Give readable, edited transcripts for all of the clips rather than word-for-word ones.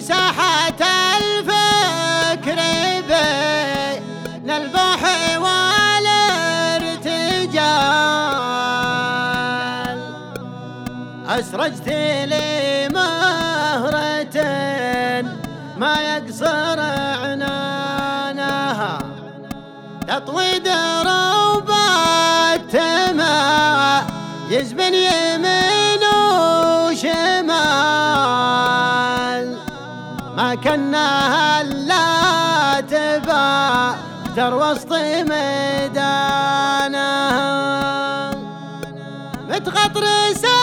ساحة الفكر بين البوح والارتجال أسرجت لي مهرة ما يقصر عنانها تطوي دروبات ما يزبن يمين وشمال ما كناها لا تبادر وسط ميدانها متغطرسة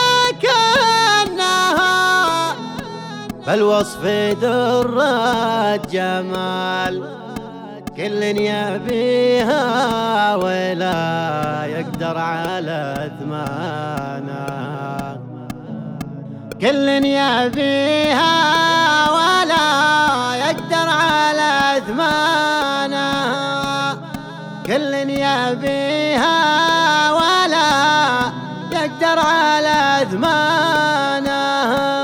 كأنها بالوصف در الجمال كل يبيها ولا يقدر على ثمانها كل يبيها ولا يقدر على ثمانها كل يبيها ولا يقدر على ثمانها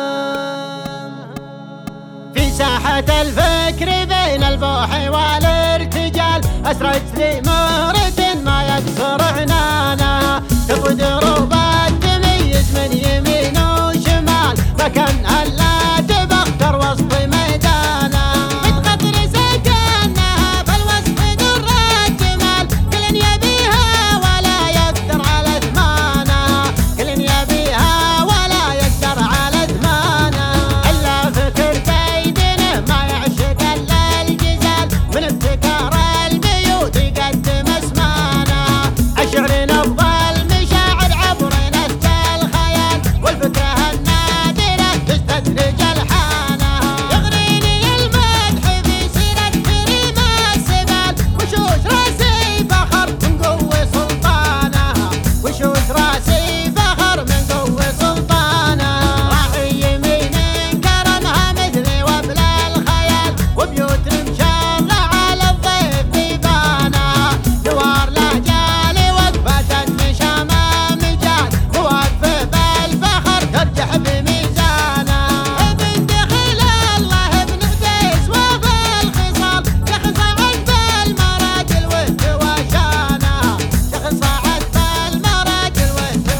في ساحة الفكر بين البوح والارتجال أسرجت لي مهرة ما يقصر عنانها تطوي دروبات تميز من يمين وشمال فكانها لا تبختر وسط ميدانها متغطرسة كأنها بالوصف در الجمال كل يبيها ولا يقدر على ثمانها كل يبيها ولا يقدر على ثمانها إلا فكر بيدنا ما يعشق إلا الجزال من ابتكار البيوت يقدم اسمانها الشعر نبض المشاعر عبر نسج الخيال والفكرة النادرة تستدرج الحانها يغريني المدح في سيرة كريم السبال وشوش راسي فخر من قوة سلطانها وشوش راسي فخر من قوة سلطانها راعي يمين كرمها مثلي وبلا الخيال وبيوت مشارة على الضيف بيبانها دوار لهجالي وقفة النشامة مجال مواقفه بالفخر ترجح بميزانها ابن دخل الله ابن قديس وبالخصال شيخ صعد بالمراجل وشانها شيخ صعد بالمراجل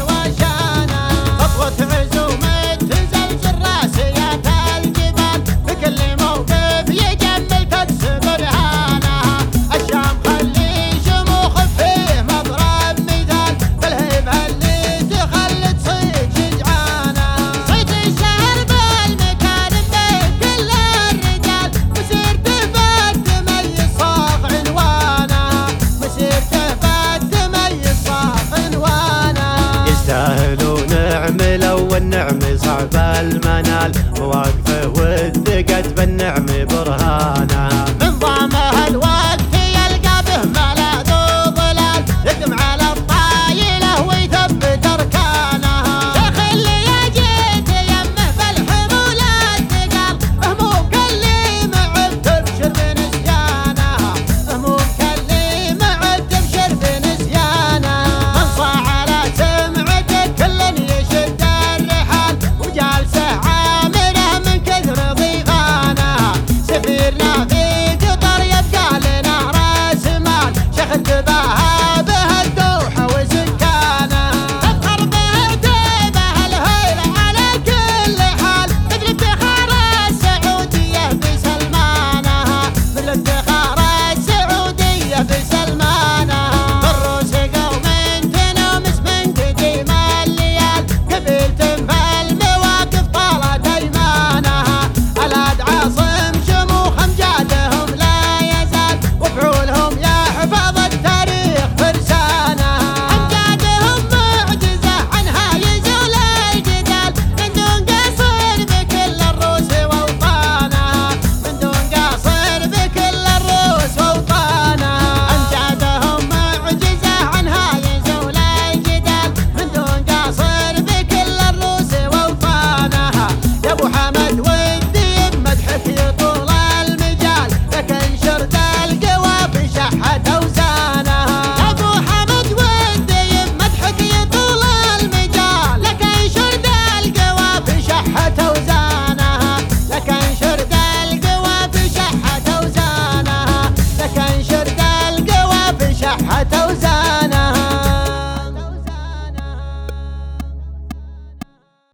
وشانها خطوة عزوم تزلزل راسيات الجبال بكل موقف يجمل تكسب رهانها الشام خلي شموخ فيه مضرب مثال بالهيبة اللي تخلي تصيد شجعانها صيد الشهر بالمكارم بين كل الرجال مسيرته فتميز صاف عنوانها مسيرته فتميز صاف عنوانها يستاهلون نعمله والنعم صعب المنال مواقفه وثقت بالنعم برهانها